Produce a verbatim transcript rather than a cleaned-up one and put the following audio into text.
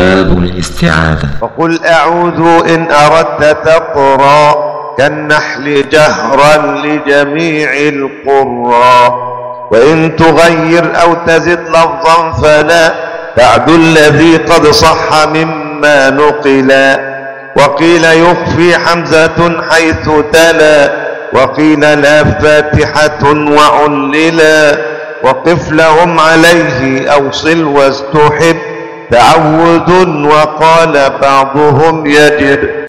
باب الاستعاذة. وقل أعوذ إن أردت تقرأ كالنحل جهرا لجميع القرى، وإن تغير أو تزد لفظا فلا بعد الذي قد صح مما نقلا. وقيل يخفي حمزة حيث تلا، وقيل لا فاتحة وعللا. وقف لهم عليه أوصل واستحب تعوذ، وقال بعضهم يجب.